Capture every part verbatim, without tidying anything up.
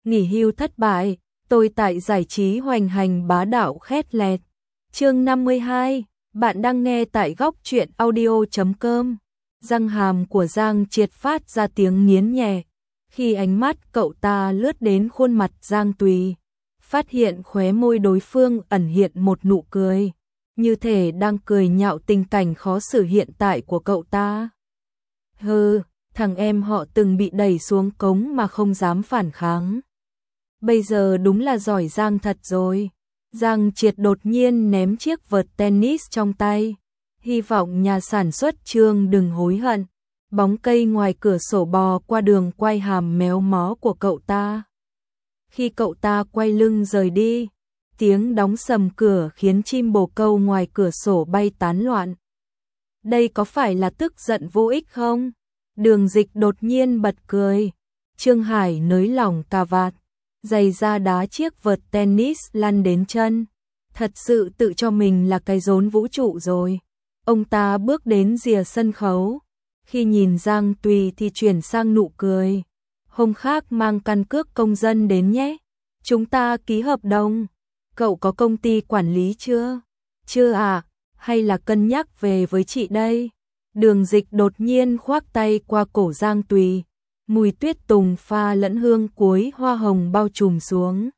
nghỉ hưu thất bại, tôi tại giải trí hoành hành bá đạo khét lẹt. Chương năm mươi hai, bạn đang nghe tại góc truyện audio chấm com. Răng hàm của Giang Triệt phát ra tiếng nghiến nhẹ, khi ánh mắt cậu ta lướt đến khuôn mặt Giang Tùy, phát hiện khóe môi đối phương ẩn hiện một nụ cười, như thể đang cười nhạo tình cảnh khó xử hiện tại của cậu ta. Hừ, thằng em họ từng bị đẩy xuống cống mà không dám phản kháng. Bây giờ đúng là giỏi giang thật rồi. Giang Triệt đột nhiên ném chiếc vợt tennis trong tay. Hy vọng nhà sản xuất Trương đừng hối hận. Bóng cây ngoài cửa sổ bò qua đường quay hàm méo mó của cậu ta. Khi cậu ta quay lưng rời đi, tiếng đóng sầm cửa khiến chim bồ câu ngoài cửa sổ bay tán loạn. Đây có phải là tức giận vô ích không? Đường Dịch đột nhiên bật cười. Trương Hải nới lỏng cà vạt, giày da đá chiếc vợt tennis lăn đến chân. Thật sự tự cho mình là cái rốn vũ trụ rồi. Ông ta bước đến rìa sân khấu. Khi nhìn Giang Tùy thì chuyển sang nụ cười. Hôm khác mang căn cước công dân đến nhé. Chúng ta ký hợp đồng. Cậu có công ty quản lý chưa? Chưa à? Hay là cân nhắc về với chị đây? Đường Dịch đột nhiên khoác tay qua cổ Giang Tùy. Mùi tuyết tùng pha lẫn hương cuối hoa hồng bao trùm xuống.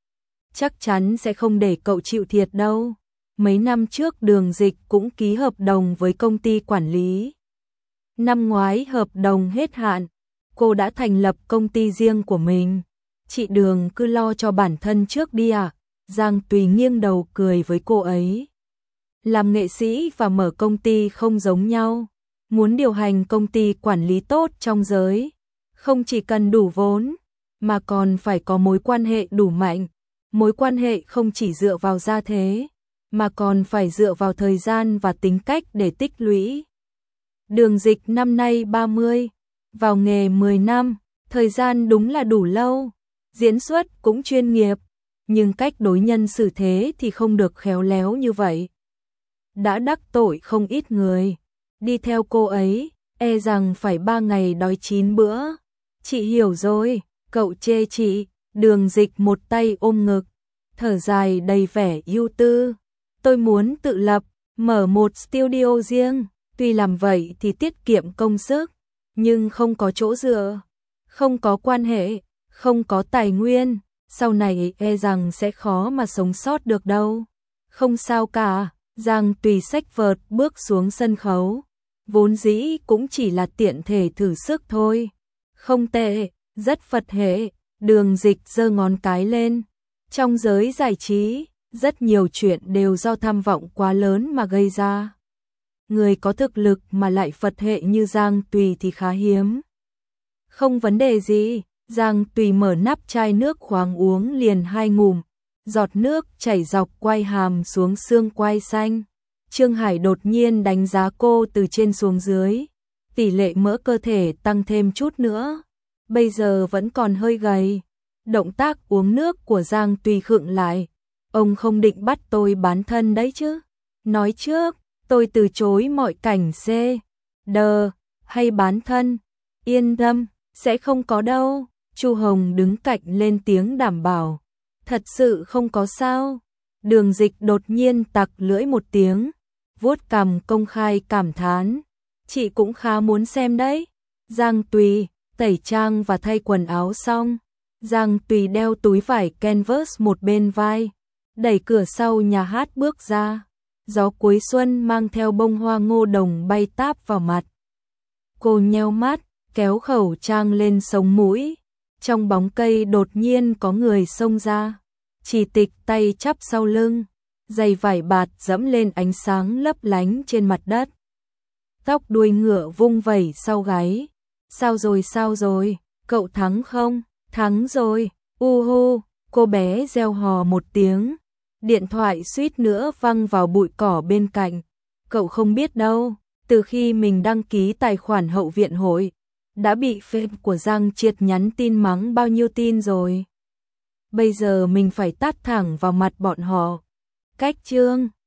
Chắc chắn sẽ không để cậu chịu thiệt đâu. Mấy năm trước Đường Dịch cũng ký hợp đồng với công ty quản lý. Năm ngoái hợp đồng hết hạn, cô đã thành lập công ty riêng của mình. Chị Đường cứ lo cho bản thân trước đi ạ. À? Giang Tùy nghiêng đầu cười với cô ấy. Làm nghệ sĩ và mở công ty không giống nhau. Muốn điều hành công ty quản lý tốt trong giới, không chỉ cần đủ vốn, mà còn phải có mối quan hệ đủ mạnh. Mối quan hệ không chỉ dựa vào gia thế, mà còn phải dựa vào thời gian và tính cách để tích lũy. Đường Dịch năm nay ba mươi, vào nghề mười năm, thời gian đúng là đủ lâu, diễn xuất cũng chuyên nghiệp, nhưng cách đối nhân xử thế thì không được khéo léo như vậy. Đã đắc tội không ít người, đi theo cô ấy, e rằng phải ba ngày đói chín bữa. Chị hiểu rồi, cậu chê chị. Đường Dịch một tay ôm ngực, thở dài đầy vẻ ưu tư. Tôi muốn tự lập, mở một studio riêng, tuy làm vậy thì tiết kiệm công sức, nhưng không có chỗ dựa, không có quan hệ, không có tài nguyên, sau này e rằng sẽ khó mà sống sót được đâu. Không sao cả, Giang Tùy xách vợt bước xuống sân khấu, vốn dĩ cũng chỉ là tiện thể thử sức thôi. Không tệ, rất Phật hệ. Đường Dịch giơ ngón cái lên. Trong giới giải trí, rất nhiều chuyện đều do tham vọng quá lớn mà gây ra. Người có thực lực mà lại Phật hệ như Giang Tùy thì khá hiếm. Không vấn đề gì, Giang Tùy mở nắp chai nước khoáng uống liền hai ngụm, giọt nước chảy dọc quai hàm xuống xương quai xanh. Trương Hải đột nhiên đánh giá cô từ trên xuống dưới, tỷ lệ mỡ cơ thể tăng thêm chút nữa, bây giờ vẫn còn hơi gầy. Động tác uống nước của Giang Tùy khựng lại. Ông không định bắt tôi bán thân đấy chứ? Nói trước, tôi từ chối mọi cảnh C, D hay bán thân. Yên tâm, sẽ không có đâu. Chu Hồng đứng cạnh lên tiếng đảm bảo. Thật sự không có sao. Đường Dịch đột nhiên tặc lưỡi một tiếng, vuốt cằm công khai cảm thán. Chị cũng khá muốn xem đấy. Giang Tùy tẩy trang và thay quần áo xong, Giang Tùy đeo túi vải canvas một bên vai, đẩy cửa sau nhà hát bước ra. Gió cuối xuân mang theo bông hoa ngô đồng bay táp vào mặt. Cô nheo mắt, kéo khẩu trang lên sống mũi. Trong bóng cây đột nhiên có người xông ra. Chỉ Tịch tay chắp sau lưng, giày vải bạt dẫm lên ánh sáng lấp lánh trên mặt đất. Tóc đuôi ngựa vung vẩy sau gáy. Sao rồi sao rồi, cậu thắng không? Thắng rồi, u hu, cô bé reo hò một tiếng. Điện thoại suýt nữa văng vào bụi cỏ bên cạnh. Cậu không biết đâu, từ khi mình đăng ký tài khoản hậu viện hội, đã bị fan của Giang Triệt nhắn tin mắng bao nhiêu tin rồi. Bây giờ mình phải tát thẳng vào mặt bọn họ. Cách chương